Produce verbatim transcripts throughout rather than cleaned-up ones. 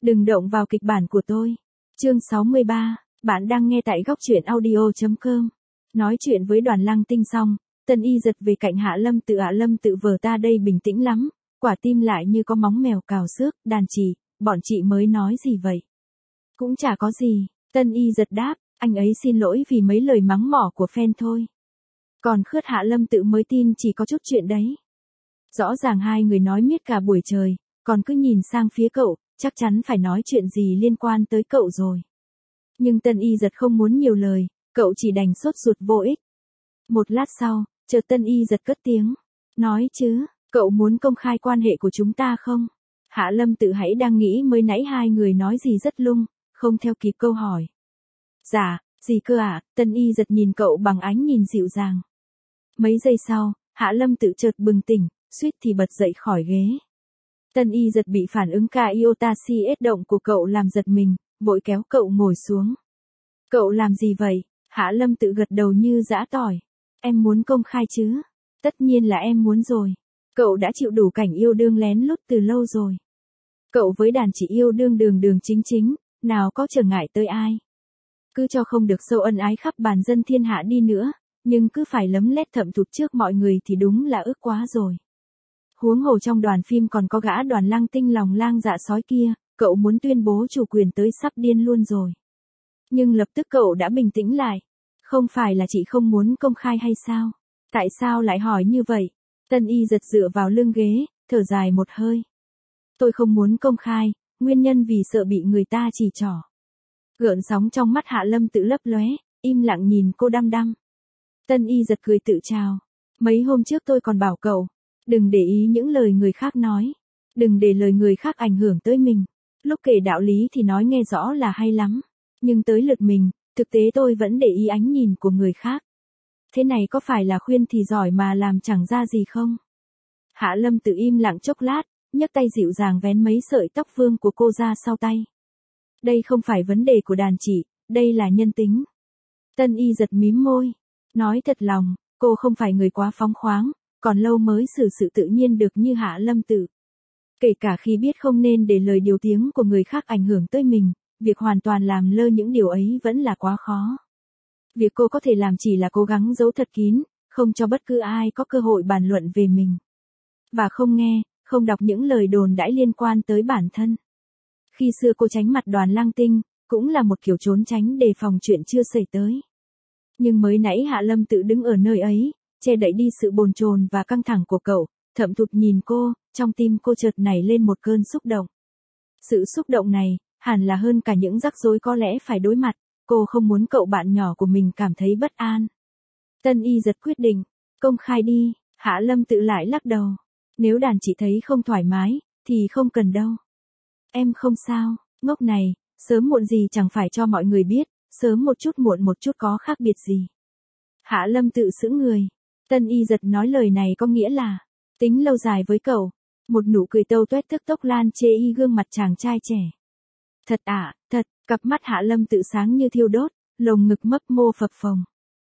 Đừng động vào kịch bản của tôi. Chương sáu mươi ba, bạn đang nghe tại góc truyện audio chấm com. Nói chuyện với Đoàn Lăng Tinh xong, Tân Y giật về cạnh Hạ Lâm Tự. Hạ Lâm Tự vờ ta đây bình tĩnh lắm, quả tim lại như có móng mèo cào xước. Đàn chị, bọn chị mới nói gì vậy? Cũng chả có gì, Tân Y giật đáp, anh ấy xin lỗi vì mấy lời mắng mỏ của fan thôi. Còn Khướt Hạ Lâm Tự mới tin chỉ có chút chuyện đấy. Rõ ràng hai người nói miết cả buổi trời, còn cứ nhìn sang phía cậu, chắc chắn phải nói chuyện gì liên quan tới cậu rồi. Nhưng Tân Y giật không muốn nhiều lời, cậu chỉ đành sốt ruột vô ích. Một lát sau, chợt Tân Y giật cất tiếng. Nói chứ, cậu muốn công khai quan hệ của chúng ta không? Hạ Lâm Tự hãy đang nghĩ mới nãy hai người nói gì rất lung, không theo kịp câu hỏi. Dạ, gì cơ ạ? À? Tân Y giật nhìn cậu bằng ánh nhìn dịu dàng. Mấy giây sau, Hạ Lâm Tự chợt bừng tỉnh, suýt thì bật dậy khỏi ghế. Tân Y giật bị phản ứng ca Iotashi ết động của cậu làm giật mình, vội kéo cậu ngồi xuống. Cậu làm gì vậy? Hạ Lâm Tự gật đầu như giã tỏi. Em muốn công khai chứ? Tất nhiên là em muốn rồi. Cậu đã chịu đủ cảnh yêu đương lén lút từ lâu rồi. Cậu với đàn chị yêu đương đường đường chính chính, nào có trở ngại tới ai. Cứ cho không được sâu ân ái khắp bàn dân thiên hạ đi nữa, nhưng cứ phải lấm lét thậm thụt trước mọi người thì đúng là ức quá rồi. Huống hồ trong đoàn phim còn có gã Đoàn Lăng Tinh lòng lang dạ sói kia, cậu muốn tuyên bố chủ quyền tới sắp điên luôn rồi. Nhưng lập tức cậu đã bình tĩnh lại. Không phải là chị không muốn công khai hay sao? Tại sao lại hỏi như vậy? Tân Y giật dựa vào lưng ghế, thở dài một hơi. Tôi không muốn công khai, nguyên nhân vì sợ bị người ta chỉ trỏ. Gợn sóng trong mắt Hạ Lâm Tự lấp lóe, im lặng nhìn cô đăm đăm. Tân Y giật cười tự chào. Mấy hôm trước tôi còn bảo cậu, đừng để ý những lời người khác nói. Đừng để lời người khác ảnh hưởng tới mình. Lúc kể đạo lý thì nói nghe rõ là hay lắm. Nhưng tới lượt mình, thực tế tôi vẫn để ý ánh nhìn của người khác. Thế này có phải là khuyên thì giỏi mà làm chẳng ra gì không? Hạ Lâm Tự im lặng chốc lát, nhấc tay dịu dàng vén mấy sợi tóc vương của cô ra sau tay. Đây không phải vấn đề của đàn chị, đây là nhân tính. Tân Y giật mím môi. Nói thật lòng, cô không phải người quá phóng khoáng, còn lâu mới xử sự tự nhiên được như Hạ Lâm Tự. Kể cả khi biết không nên để lời điều tiếng của người khác ảnh hưởng tới mình, việc hoàn toàn làm lơ những điều ấy vẫn là quá khó. Việc cô có thể làm chỉ là cố gắng giấu thật kín, không cho bất cứ ai có cơ hội bàn luận về mình. Và không nghe, không đọc những lời đồn đãi liên quan tới bản thân. Khi xưa cô tránh mặt Đoàn Lăng Tinh, cũng là một kiểu trốn tránh đề phòng chuyện chưa xảy tới. Nhưng mới nãy Hạ Lâm Tự đứng ở nơi ấy, che đậy đi sự bồn chồn và căng thẳng của cậu, thậm thụt nhìn cô, trong tim cô chợt nảy lên một cơn xúc động. Sự xúc động này, hẳn là hơn cả những rắc rối có lẽ phải đối mặt, cô không muốn cậu bạn nhỏ của mình cảm thấy bất an. Tân Y giật quyết định, công khai đi. Hạ Lâm Tự lại lắc đầu. Nếu đàn chị thấy không thoải mái, thì không cần đâu. Em không sao, ngốc này, sớm muộn gì chẳng phải cho mọi người biết, sớm một chút muộn một chút có khác biệt gì. Hạ Lâm Tự sững người. Tân Y giật nói lời này có nghĩa là, tính lâu dài với cậu. Một nụ cười tâu tuét tức tốc lan chê y gương mặt chàng trai trẻ. Thật ạ, à, thật, cặp mắt Hạ Lâm Tự sáng như thiêu đốt, lồng ngực mấp mô phập phồng.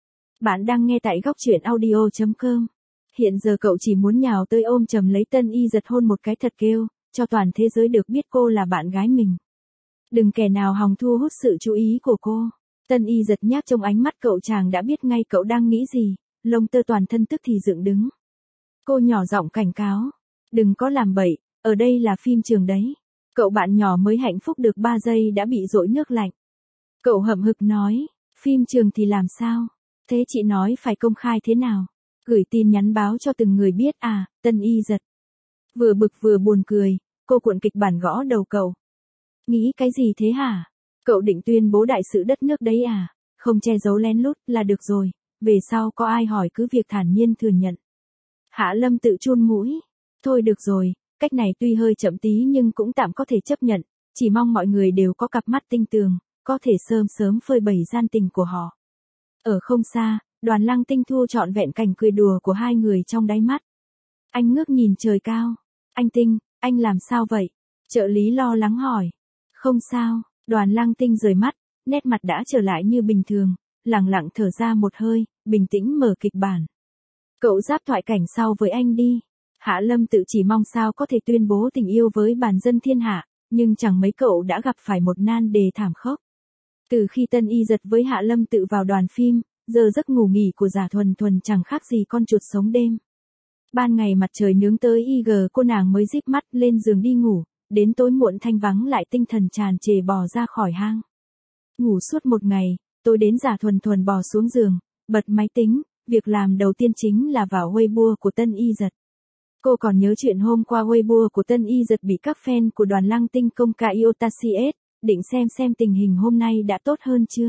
Bạn đang nghe tại góc truyện audio chấm com. Hiện giờ cậu chỉ muốn nhào tới ôm chầm lấy Tân Y giật hôn một cái thật kêu, cho toàn thế giới được biết cô là bạn gái mình. Đừng kẻ nào hòng thu hút sự chú ý của cô. Tân Y giật nhác trong ánh mắt cậu chàng đã biết ngay cậu đang nghĩ gì, lông tơ toàn thân tức thì dựng đứng. Cô nhỏ giọng cảnh cáo. Đừng có làm bậy, ở đây là phim trường đấy. Cậu bạn nhỏ mới hạnh phúc được ba giây đã bị dội nước lạnh. Cậu hậm hực nói, phim trường thì làm sao? Thế chị nói phải công khai thế nào? Gửi tin nhắn báo cho từng người biết à? Tân Y giật. Vừa bực vừa buồn cười, cô cuộn kịch bản gõ đầu cậu. Nghĩ cái gì thế hả? Cậu định tuyên bố đại sự đất nước đấy à? Không che giấu lén lút là được rồi, về sau có ai hỏi cứ việc thản nhiên thừa nhận. Hạ Lâm Tự chun mũi. Thôi được rồi, cách này tuy hơi chậm tí nhưng cũng tạm có thể chấp nhận, chỉ mong mọi người đều có cặp mắt tinh tường, có thể sớm sớm phơi bày gian tình của họ. Ở không xa, Đoàn Lăng Tinh thu trọn vẹn cảnh cười đùa của hai người trong đáy mắt. Anh ngước nhìn trời cao. Anh Tinh, anh làm sao vậy? Trợ lý lo lắng hỏi. Không sao, Đoàn Lăng Tinh rời mắt, nét mặt đã trở lại như bình thường, lặng lặng thở ra một hơi, bình tĩnh mở kịch bản. Cậu giáp thoại cảnh sau với anh đi. Hạ Lâm Tự chỉ mong sao có thể tuyên bố tình yêu với bản dân thiên hạ, nhưng chẳng mấy cậu đã gặp phải một nan đề thảm khốc. Từ khi Tân Y Dật với Hạ Lâm Tự vào đoàn phim, giờ giấc ngủ nghỉ của Giả Thuần Thuần chẳng khác gì con chuột sống đêm. Ban ngày mặt trời nướng tới y gờ cô nàng mới díp mắt lên giường đi ngủ, đến tối muộn thanh vắng lại tinh thần tràn trề bò ra khỏi hang. Ngủ suốt một ngày, tối đến Giả Thuần Thuần bò xuống giường, bật máy tính, việc làm đầu tiên chính là vào Weibo của Tân Y Dật. Cô còn nhớ chuyện hôm qua Weibo của Tân Y Dật bị các fan của đoàn Lăng Tinh công ca Iotacies, định xem xem tình hình hôm nay đã tốt hơn chưa.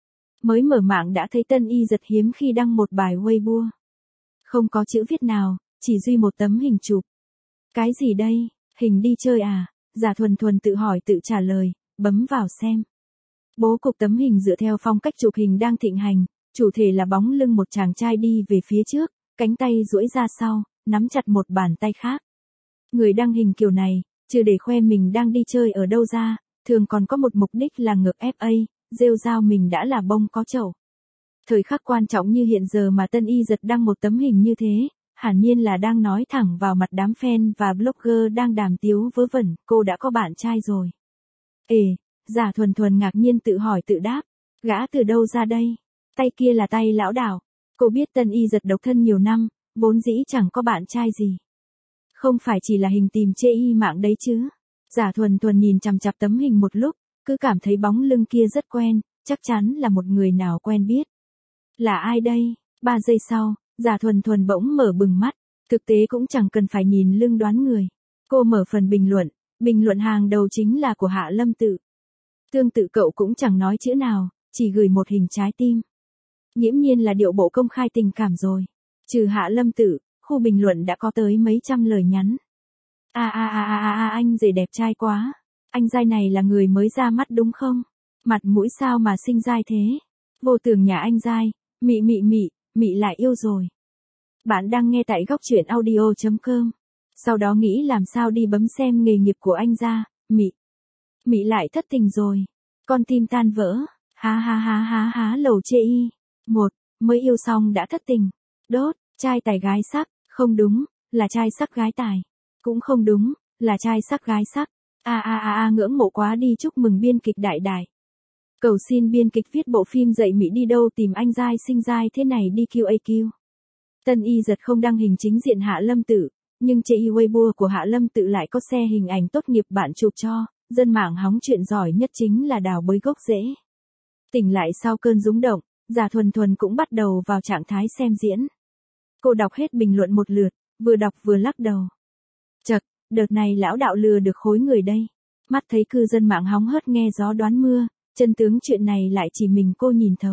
Mới mở mạng đã thấy Tân Y Dật hiếm khi đăng một bài Weibo. Không có chữ viết nào, chỉ duy một tấm hình chụp. Cái gì đây, hình đi chơi à? Giả Thuần Thuần tự hỏi tự trả lời, bấm vào xem. Bố cục tấm hình dựa theo phong cách chụp hình đang thịnh hành, chủ thể là bóng lưng một chàng trai đi về phía trước, cánh tay duỗi ra sau, nắm chặt một bàn tay khác. Người đăng hình kiểu này, trừ để khoe mình đang đi chơi ở đâu ra, thường còn có một mục đích là ngược ép a, rêu rao mình đã là bông có chậu. Thời khắc quan trọng như hiện giờ mà Tân Y Dật đăng một tấm hình như thế, hẳn nhiên là đang nói thẳng vào mặt đám fan và blogger đang đàm tiếu vớ vẩn, cô đã có bạn trai rồi. Ê, Giả Thuần Thuần ngạc nhiên tự hỏi tự đáp, gã từ đâu ra đây? Tay kia là tay lão đảo. Cô biết Tân Y Dật độc thân nhiều năm, vốn dĩ chẳng có bạn trai gì. Không phải chỉ là hình tìm chê y mạng đấy chứ. Giả Thuần Thuần nhìn chằm chằm tấm hình một lúc, cứ cảm thấy bóng lưng kia rất quen, chắc chắn là một người nào quen biết. Là ai đây? Ba giây sau, Giả Thuần Thuần bỗng mở bừng mắt, thực tế cũng chẳng cần phải nhìn lưng đoán người. Cô mở phần bình luận, bình luận hàng đầu chính là của Hạ Lâm Tự. Tương tự cậu cũng chẳng nói chữ nào, chỉ gửi một hình trái tim. Nghiễm nhiên là điệu bộ công khai tình cảm rồi. Trừ Hạ Lâm Tự, khu bình luận đã có tới mấy trăm lời nhắn. A a a a a anh rể đẹp trai quá. Anh giai này là người mới ra mắt đúng không? Mặt mũi sao mà xinh dai thế? Vô tưởng nhà anh giai, mị mị mị, mị lại yêu rồi. Bạn đang nghe tại góc truyện audio chấm com. Sau đó nghĩ làm sao đi bấm xem nghề nghiệp của anh ra, mị. Mị lại thất tình rồi. Con tim tan vỡ. Ha ha ha ha ha lầu chê y. Một, mới yêu xong đã thất tình. Đốt, trai tài gái sắc, không đúng, là trai sắc gái tài. Cũng không đúng, là trai sắc gái sắc. A a a a ngưỡng mộ quá đi, chúc mừng biên kịch đại đại. Cầu xin biên kịch viết bộ phim dạy Mỹ đi đâu tìm anh giai xinh giai thế này đi quy a quy. Tân Y Dật không đăng hình chính diện Hạ Lâm Tự, nhưng chê y Weibo của Hạ Lâm Tự lại có xe hình ảnh tốt nghiệp bạn chụp cho, dân mạng hóng chuyện giỏi nhất chính là đào bới gốc rễ. Tỉnh lại sau cơn rúng động, Giả Thuần Thuần cũng bắt đầu vào trạng thái xem diễn. Cô đọc hết bình luận một lượt, vừa đọc vừa lắc đầu. Chật, đợt này lão đạo lừa được khối người đây. Mắt thấy cư dân mạng hóng hớt nghe gió đoán mưa, chân tướng chuyện này lại chỉ mình cô nhìn thấu.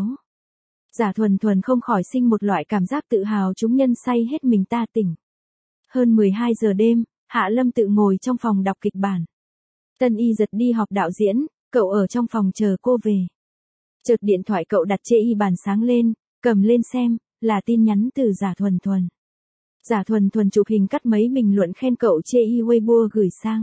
Giả Thuần Thuần không khỏi sinh một loại cảm giác tự hào chúng nhân say hết mình ta tỉnh. Hơn mười hai giờ đêm, Hạ Lâm Tự ngồi trong phòng đọc kịch bản. Tân Y Dật đi họp đạo diễn, cậu ở trong phòng chờ cô về. Chợt điện thoại cậu đặt chê y bàn sáng lên, cầm lên xem, là tin nhắn từ Giả Thuần Thuần. Giả Thuần Thuần chụp hình cắt mấy bình luận khen cậu chê y Weibo gửi sang.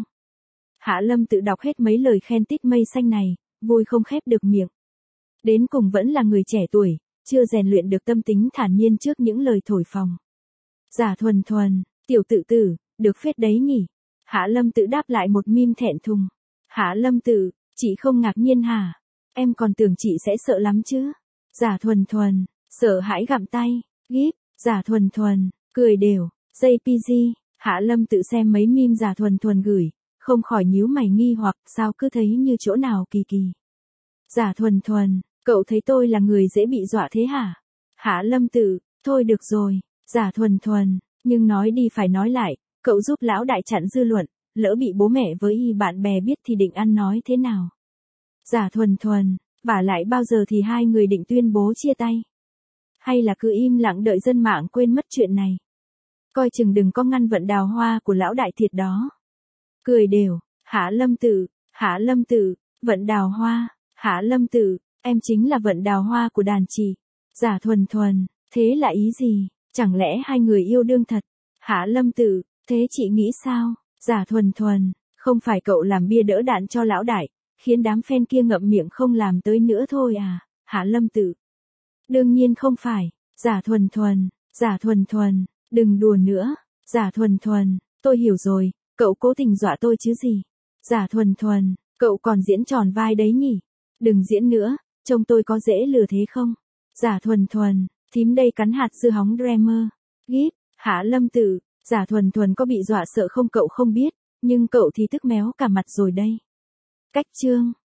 Hạ Lâm Tự đọc hết mấy lời khen tít mây xanh này, vui không khép được miệng. Đến cùng vẫn là người trẻ tuổi, chưa rèn luyện được tâm tính thản nhiên trước những lời thổi phồng. Giả Thuần Thuần, tiểu tự tử, được phết đấy nhỉ. Hạ Lâm Tự đáp lại một meme thẹn thùng. Hạ Lâm Tự, chị không ngạc nhiên hả? Em còn tưởng chị sẽ sợ lắm chứ. Giả Thuần Thuần, sợ hãi gặm tay, gíp. Giả Thuần Thuần, cười đều, jê pê giê. Hạ Lâm Tự xem mấy meme Giả Thuần Thuần gửi, không khỏi nhíu mày nghi hoặc sao cứ thấy như chỗ nào kỳ kỳ. Giả Thuần Thuần, cậu thấy tôi là người dễ bị dọa thế hả? Hạ Lâm Tự, thôi được rồi. Giả Thuần Thuần, nhưng nói đi phải nói lại, cậu giúp lão đại chặn dư luận, lỡ bị bố mẹ với y bạn bè biết thì định ăn nói thế nào? Giả Thuần Thuần, vả lại bao giờ thì hai người định tuyên bố chia tay? Hay là cứ im lặng đợi dân mạng quên mất chuyện này? Coi chừng đừng có ngăn vận đào hoa của lão đại thiệt đó. Cười đều, Hạ Lâm Tự, Hạ Lâm Tự, vận đào hoa, Hạ Lâm Tự, em chính là vận đào hoa của đàn chị. Giả Thuần Thuần, thế là ý gì? Chẳng lẽ hai người yêu đương thật? Hạ Lâm Tự, thế chị nghĩ sao? Giả Thuần Thuần, không phải cậu làm bia đỡ đạn cho lão đại, khiến đám fan kia ngậm miệng không làm tới nữa thôi à? Hạ Lâm Tự, đương nhiên không phải. Giả Thuần Thuần, Giả Thuần Thuần, đừng đùa nữa. Giả Thuần Thuần, tôi hiểu rồi, cậu cố tình dọa tôi chứ gì. Giả Thuần Thuần, cậu còn diễn tròn vai đấy nhỉ? Đừng diễn nữa, trông tôi có dễ lừa thế không? Giả Thuần Thuần, thím đây cắn hạt dưa hóng Dreamer. Gíp, Hạ Lâm Tự, Giả Thuần Thuần có bị dọa sợ không cậu không biết, nhưng cậu thì tức méo cả mặt rồi đây. Cách chương